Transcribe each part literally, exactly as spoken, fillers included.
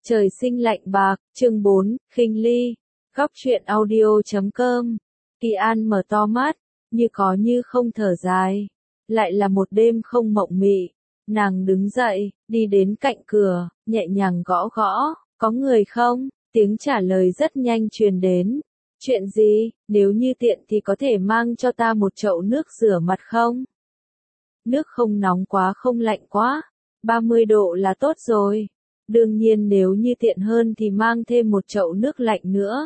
Trời sinh lạnh bạc, chương bốn, khinh ly. Góc truyện audio chấm com. Kỳ An mở to mắt, như có như không thở dài. Lại là một đêm không mộng mị. Nàng đứng dậy, đi đến cạnh cửa, nhẹ nhàng gõ gõ. Có người không? Tiếng trả lời rất nhanh truyền đến. Chuyện gì? Nếu như tiện thì có thể mang cho ta một chậu nước rửa mặt không? Nước không nóng quá không lạnh quá. ba mươi độ là tốt rồi. Đương nhiên nếu như tiện hơn thì mang thêm một chậu nước lạnh nữa.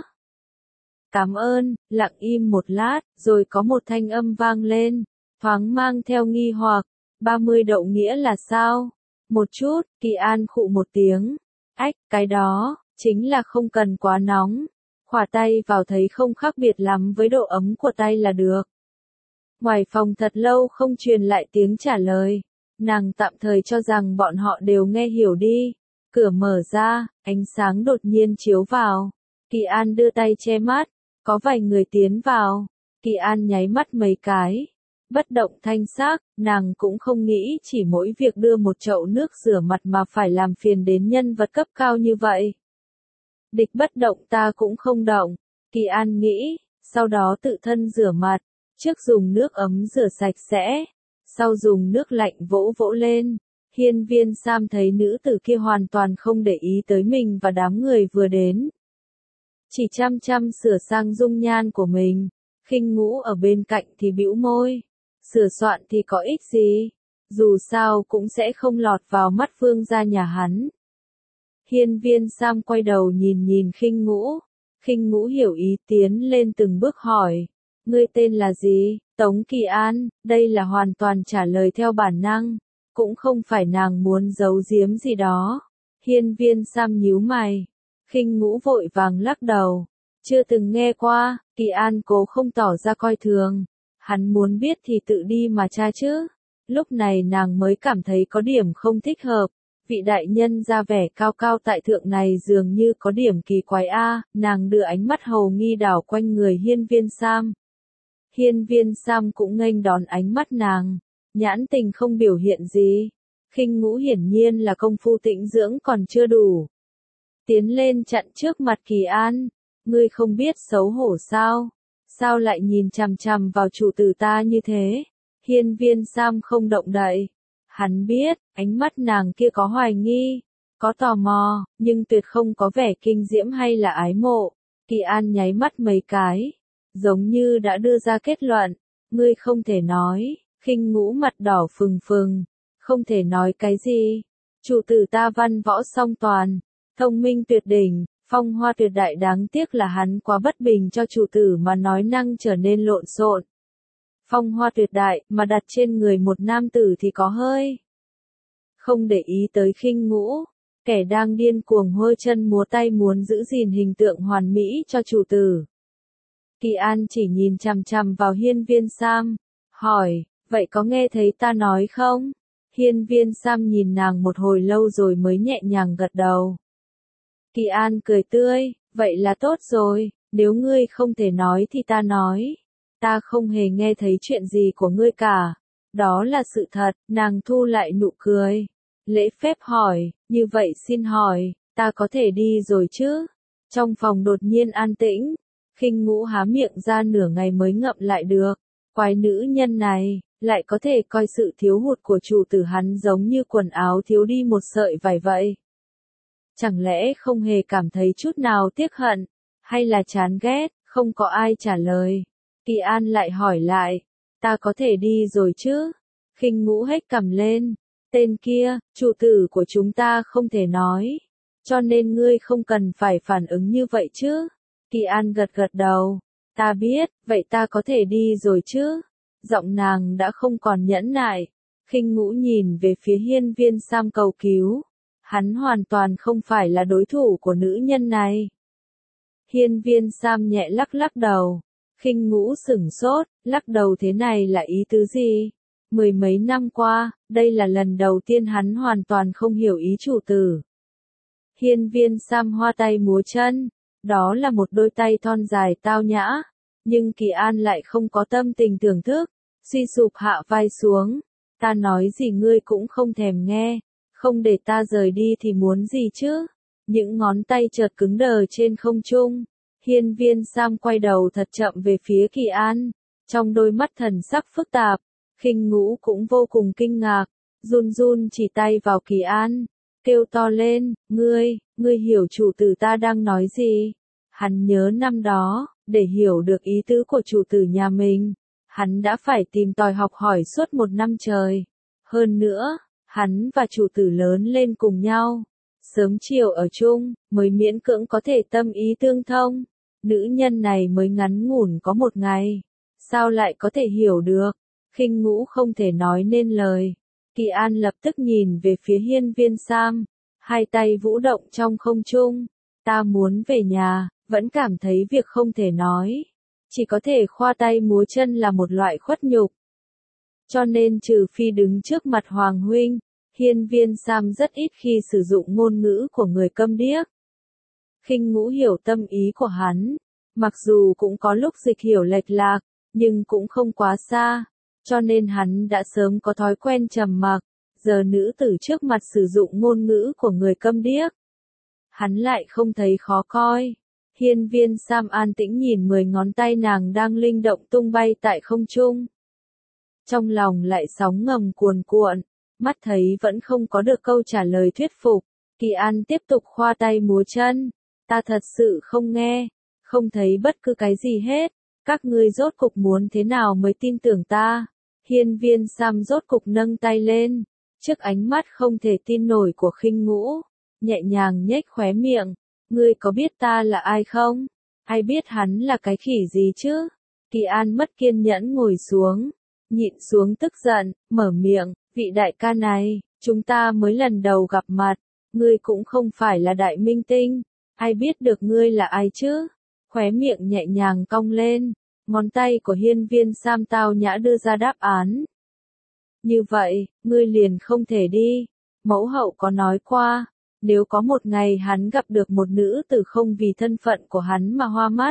Cảm ơn. Lặng im một lát, rồi có một thanh âm vang lên, thoáng mang theo nghi hoặc. ba mươi độ nghĩa là sao? Một chút, Kỳ An khụ một tiếng. Ách, cái đó, chính là không cần quá nóng. Khỏa tay vào thấy không khác biệt lắm với độ ấm của tay là được. Ngoài phòng thật lâu không truyền lại tiếng trả lời. Nàng tạm thời cho rằng bọn họ đều nghe hiểu đi. Cửa mở ra, ánh sáng đột nhiên chiếu vào. Kỳ An đưa tay che mắt. Có vài người tiến vào. Kỳ An nháy mắt mấy cái. Bất động thanh sắc, nàng cũng không nghĩ chỉ mỗi việc đưa một chậu nước rửa mặt mà phải làm phiền đến nhân vật cấp cao như vậy. Địch bất động ta cũng không động. Kỳ An nghĩ, sau đó tự thân rửa mặt. Trước dùng nước ấm rửa sạch sẽ. Sau dùng nước lạnh vỗ vỗ lên. Hiên Viên Sam thấy nữ tử kia hoàn toàn không để ý tới mình và đám người vừa đến. Chỉ chăm chăm sửa sang dung nhan của mình. Khinh Ngũ ở bên cạnh thì bĩu môi. Sửa soạn thì có ích gì? Dù sao cũng sẽ không lọt vào mắt Phương gia nhà hắn. Hiên Viên Sam quay đầu nhìn nhìn Khinh Ngũ. Khinh Ngũ hiểu ý tiến lên từng bước hỏi. Ngươi tên là gì? Tống Kỳ An. Đây là hoàn toàn trả lời theo bản năng. Cũng không phải nàng muốn giấu giếm gì đó. Hiên Viên Sam nhíu mày. Khinh Ngũ vội vàng lắc đầu. Chưa từng nghe qua. Kỳ An cố không tỏ ra coi thường. Hắn muốn biết thì tự đi mà tra chứ. Lúc này nàng mới cảm thấy có điểm không thích hợp. Vị đại nhân ra vẻ cao cao tại thượng này dường như có điểm kỳ quái a. Nàng đưa ánh mắt hầu nghi đảo quanh người Hiên Viên Sam. Hiên Viên Sam cũng nghênh đón ánh mắt nàng. Nhãn tình không biểu hiện gì. Khinh Ngũ hiển nhiên là công phu tĩnh dưỡng còn chưa đủ. Tiến lên chặn trước mặt Kỳ An. Ngươi không biết xấu hổ sao? Sao lại nhìn chằm chằm vào chủ tử ta như thế? Hiên Viên Sam không động đậy. Hắn biết, ánh mắt nàng kia có hoài nghi, có tò mò, nhưng tuyệt không có vẻ kinh diễm hay là ái mộ. Kỳ An nháy mắt mấy cái, giống như đã đưa ra kết luận. Ngươi không thể nói. Khinh Ngũ mặt đỏ phừng phừng. Không thể nói cái gì? Chủ tử ta văn võ song toàn, thông minh tuyệt đỉnh, phong hoa tuyệt đại, đáng tiếc là hắn quá bất bình cho chủ tử mà nói năng trở nên lộn xộn. Phong hoa tuyệt đại mà đặt trên người một nam tử thì có hơi. Không để ý tới Khinh Ngũ, kẻ đang điên cuồng hôi chân múa tay muốn giữ gìn hình tượng hoàn mỹ cho chủ tử. Kỳ An chỉ nhìn chằm chằm vào Hiên Viên Sam, hỏi, vậy có nghe thấy ta nói không? Hiên Viên Sam nhìn nàng một hồi lâu rồi mới nhẹ nhàng gật đầu. Kỳ An cười tươi, vậy là tốt rồi, nếu ngươi không thể nói thì ta nói. Ta không hề nghe thấy chuyện gì của ngươi cả. Đó là sự thật. Nàng thu lại nụ cười. Lễ phép hỏi, như vậy xin hỏi, ta có thể đi rồi chứ? Trong phòng đột nhiên an tĩnh. Khinh Ngũ há miệng ra nửa ngày mới ngậm lại được. Quái nữ nhân này, lại có thể coi sự thiếu hụt của chủ tử hắn giống như quần áo thiếu đi một sợi vải vậy. Chẳng lẽ không hề cảm thấy chút nào tiếc hận, hay là chán ghét? Không có ai trả lời. Kỳ An lại hỏi lại, ta có thể đi rồi chứ? Khinh Ngũ hếch cằm lên, tên kia, chủ tử của chúng ta không thể nói, cho nên ngươi không cần phải phản ứng như vậy chứ? Kỳ An gật gật đầu, ta biết, vậy ta có thể đi rồi chứ? Giọng nàng đã không còn nhẫn nại. Khinh Ngũ nhìn về phía Hiên Viên Sam cầu cứu. Hắn hoàn toàn không phải là đối thủ của nữ nhân này. Hiên Viên Sam nhẹ lắc lắc đầu. Khinh Ngũ sửng sốt, lắc đầu thế này là ý tứ gì? Mười mấy năm qua, đây là lần đầu tiên hắn hoàn toàn không hiểu ý chủ tử. Hiên Viên Sam hoa tay múa chân, đó là một đôi tay thon dài tao nhã, nhưng Kỳ An lại không có tâm tình thưởng thức, suy sụp hạ vai xuống. Ta nói gì ngươi cũng không thèm nghe, không để ta rời đi thì muốn gì chứ? Những ngón tay chợt cứng đờ trên không trung. Hiên Viên Sam quay đầu thật chậm về phía Kỳ An. Trong đôi mắt thần sắc phức tạp. Khinh Ngũ cũng vô cùng kinh ngạc. Run run chỉ tay vào Kỳ An. Kêu to lên, ngươi, ngươi hiểu chủ tử ta đang nói gì? Hắn nhớ năm đó, để hiểu được ý tứ của chủ tử nhà mình. Hắn đã phải tìm tòi học hỏi suốt một năm trời. Hơn nữa, hắn và chủ tử lớn lên cùng nhau. Sớm chiều ở chung, mới miễn cưỡng có thể tâm ý tương thông. Nữ nhân này mới ngắn ngủn có một ngày. Sao lại có thể hiểu được? Khinh Ngũ không thể nói nên lời. Kỳ An lập tức nhìn về phía Hiên Viên Sam. Hai tay vũ động trong không trung. Ta muốn về nhà, vẫn cảm thấy việc không thể nói. Chỉ có thể khoa tay múa chân là một loại khuất nhục. Cho nên trừ phi đứng trước mặt Hoàng huynh, Hiên Viên Sam rất ít khi sử dụng ngôn ngữ của người câm điếc. Khinh Ngũ hiểu tâm ý của hắn, mặc dù cũng có lúc dịch hiểu lệch lạc, nhưng cũng không quá xa, cho nên hắn đã sớm có thói quen trầm mặc, giờ nữ tử trước mặt sử dụng ngôn ngữ của người câm điếc. Hắn lại không thấy khó coi. Hiên Viên Sam an tĩnh nhìn mười ngón tay nàng đang linh động tung bay tại không trung. Trong lòng lại sóng ngầm cuồn cuộn, mắt thấy vẫn không có được câu trả lời thuyết phục. Kỳ An tiếp tục khoa tay múa chân. Ta thật sự không nghe, không thấy bất cứ cái gì hết. Các ngươi rốt cục muốn thế nào mới tin tưởng ta? Hiên Viên Sam rốt cục nâng tay lên, trước ánh mắt không thể tin nổi của Khinh Ngũ, nhẹ nhàng nhếch khóe miệng. Ngươi có biết ta là ai không? Ai biết hắn là cái khỉ gì chứ? Kỳ An mất kiên nhẫn ngồi xuống, nhịn xuống tức giận, mở miệng, vị đại ca này, chúng ta mới lần đầu gặp mặt, ngươi cũng không phải là đại minh tinh, ai biết được ngươi là ai chứ? Khóe miệng nhẹ nhàng cong lên, ngón tay của Hiên Viên Sam tao nhã đưa ra đáp án. Như vậy, ngươi liền không thể đi. Mẫu hậu có nói qua, nếu có một ngày hắn gặp được một nữ tử không vì thân phận của hắn mà hoa mắt,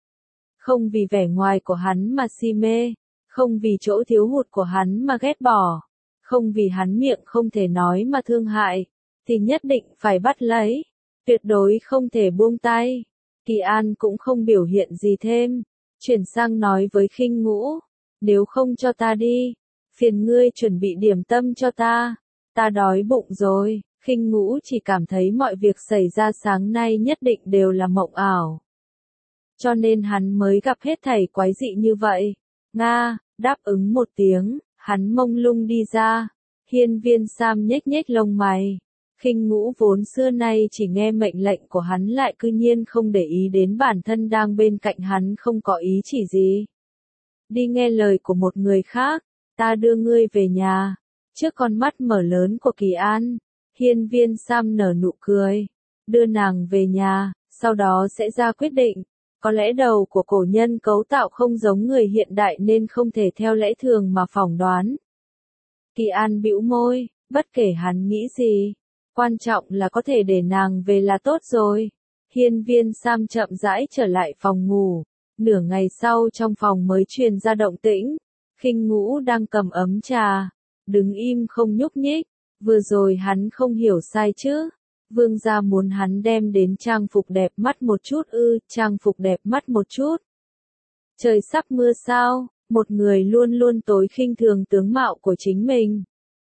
không vì vẻ ngoài của hắn mà si mê, không vì chỗ thiếu hụt của hắn mà ghét bỏ, không vì hắn miệng không thể nói mà thương hại, thì nhất định phải bắt lấy, tuyệt đối không thể buông tay. Kỳ An cũng không biểu hiện gì thêm, chuyển sang nói với Khinh Ngũ, nếu không cho ta đi, phiền ngươi chuẩn bị điểm tâm cho ta, ta đói bụng rồi. Khinh Ngũ chỉ cảm thấy mọi việc xảy ra sáng nay nhất định đều là mộng ảo. Cho nên hắn mới gặp hết thảy quái dị như vậy. Nga, đáp ứng một tiếng, hắn mông lung đi ra. Hiên Viên Sam nhếch nhếch lông mày. Khinh Ngũ vốn xưa nay chỉ nghe mệnh lệnh của hắn lại cư nhiên không để ý đến bản thân đang bên cạnh hắn không có ý chỉ gì. Đi nghe lời của một người khác, ta đưa ngươi về nhà. Trước con mắt mở lớn của Kỳ An, Hiên Viên Sam nở nụ cười, đưa nàng về nhà, sau đó sẽ ra quyết định. Có lẽ đầu của cổ nhân cấu tạo không giống người hiện đại nên không thể theo lẽ thường mà phỏng đoán. Kỳ An bĩu môi, bất kể hắn nghĩ gì, quan trọng là có thể để nàng về là tốt rồi. Hiên Viên Sam chậm rãi trở lại phòng ngủ, nửa ngày sau trong phòng mới truyền ra động tĩnh. Khinh Ngũ đang cầm ấm trà, đứng im không nhúc nhích. Vừa rồi hắn không hiểu sai chứ? Vương gia muốn hắn đem đến trang phục đẹp mắt một chút ư, trang phục đẹp mắt một chút. Trời sắp mưa sao, một người luôn luôn tối khinh thường tướng mạo của chính mình.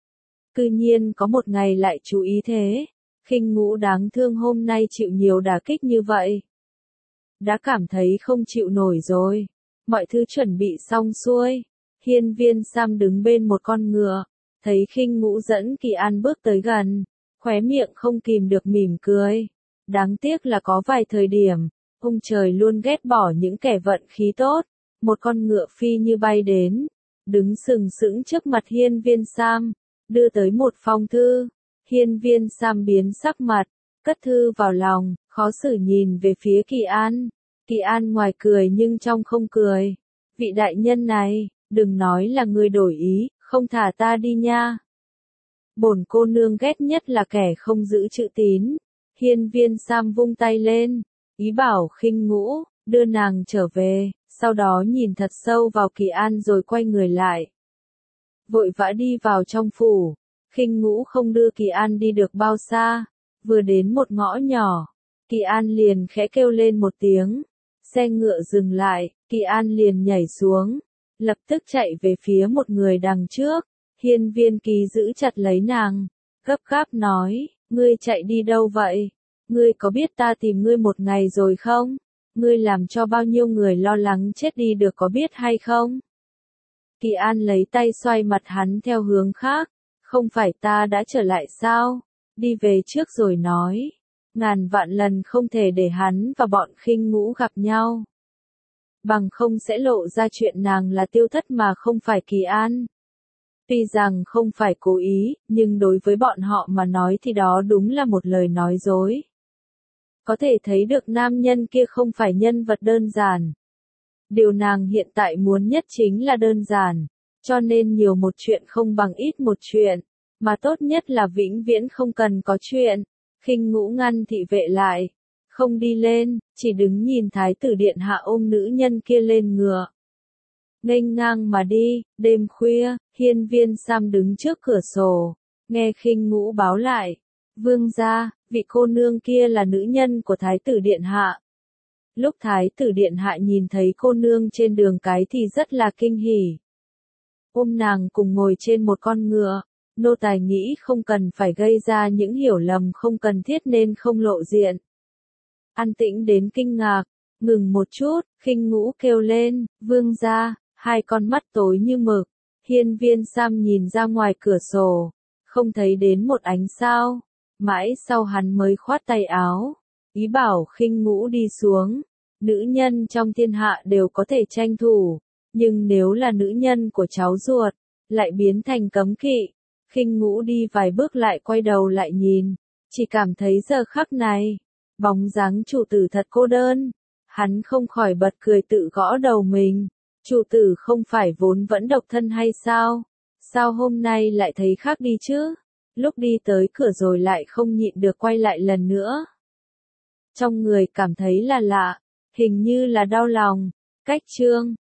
Cư nhiên có một ngày lại chú ý thế. Khinh Ngũ đáng thương hôm nay chịu nhiều đả kích như vậy. Đã cảm thấy không chịu nổi rồi. Mọi thứ chuẩn bị xong xuôi. Hiên Viên Sam đứng bên một con ngựa. Thấy Khinh Ngũ dẫn Kỳ An bước tới gần, khóe miệng không kìm được mỉm cười. Đáng tiếc là có vài thời điểm, ông trời luôn ghét bỏ những kẻ vận khí tốt. Một con ngựa phi như bay đến, đứng sừng sững trước mặt Hiên Viên Sam, đưa tới một phong thư. Hiên Viên Sam biến sắc mặt, cất thư vào lòng, khó xử nhìn về phía Kỳ An. Kỳ An ngoài cười nhưng trong không cười. Vị đại nhân này, đừng nói là người đổi ý, không thả ta đi nha. Bổn cô nương ghét nhất là kẻ không giữ chữ tín. Hiên Viên Sam vung tay lên, ý bảo Khinh Ngũ, đưa nàng trở về, sau đó nhìn thật sâu vào Kỳ An rồi quay người lại. Vội vã đi vào trong phủ, Khinh Ngũ không đưa Kỳ An đi được bao xa, vừa đến một ngõ nhỏ, Kỳ An liền khẽ kêu lên một tiếng. Xe ngựa dừng lại, Kỳ An liền nhảy xuống, lập tức chạy về phía một người đằng trước. Hiên Viên Kỳ giữ chặt lấy nàng, gấp gáp nói, ngươi chạy đi đâu vậy? Ngươi có biết ta tìm ngươi một ngày rồi không? Ngươi làm cho bao nhiêu người lo lắng chết đi được có biết hay không? Kỳ An lấy tay xoay mặt hắn theo hướng khác, không phải ta đã trở lại sao? Đi về trước rồi nói. Ngàn vạn lần không thể để hắn và bọn Khinh Ngũ gặp nhau. Bằng không sẽ lộ ra chuyện nàng là Tiêu Thất mà không phải Kỳ An. Tuy rằng không phải cố ý, nhưng đối với bọn họ mà nói thì đó đúng là một lời nói dối. Có thể thấy được nam nhân kia không phải nhân vật đơn giản. Điều nàng hiện tại muốn nhất chính là đơn giản, cho nên nhiều một chuyện không bằng ít một chuyện, mà tốt nhất là vĩnh viễn không cần có chuyện. Khinh Ngũ ngăn thị vệ lại, không đi lên, chỉ đứng nhìn thái tử điện hạ ôm nữ nhân kia lên ngựa. Nghênh ngang mà đi. Đêm khuya, Hiên Viên Sam đứng trước cửa sổ, nghe Khinh Ngũ báo lại, vương gia, vị cô nương kia là nữ nhân của thái tử điện hạ. Lúc thái tử điện hạ nhìn thấy cô nương trên đường cái thì rất là kinh hỉ. Ôm nàng cùng ngồi trên một con ngựa, nô tài nghĩ không cần phải gây ra những hiểu lầm không cần thiết nên không lộ diện. An tĩnh đến kinh ngạc, ngừng một chút, Khinh Ngũ kêu lên, vương gia. Hai con mắt tối như mực. Hiên Viên Sam nhìn ra ngoài cửa sổ, không thấy đến một ánh sao. Mãi sau hắn mới khoát tay áo, ý bảo Khinh Ngũ đi xuống. Nữ nhân trong thiên hạ đều có thể tranh thủ, nhưng nếu là nữ nhân của cháu ruột, lại biến thành cấm kỵ. Khinh Ngũ đi vài bước lại quay đầu lại nhìn, chỉ cảm thấy giờ khắc này, bóng dáng chủ tử thật cô đơn. Hắn không khỏi bật cười tự gõ đầu mình. Chủ tử không phải vốn vẫn độc thân hay sao? Sao hôm nay lại thấy khác đi chứ? Lúc đi tới cửa rồi lại không nhịn được quay lại lần nữa. Trong người cảm thấy là lạ, hình như là đau lòng. Cách chương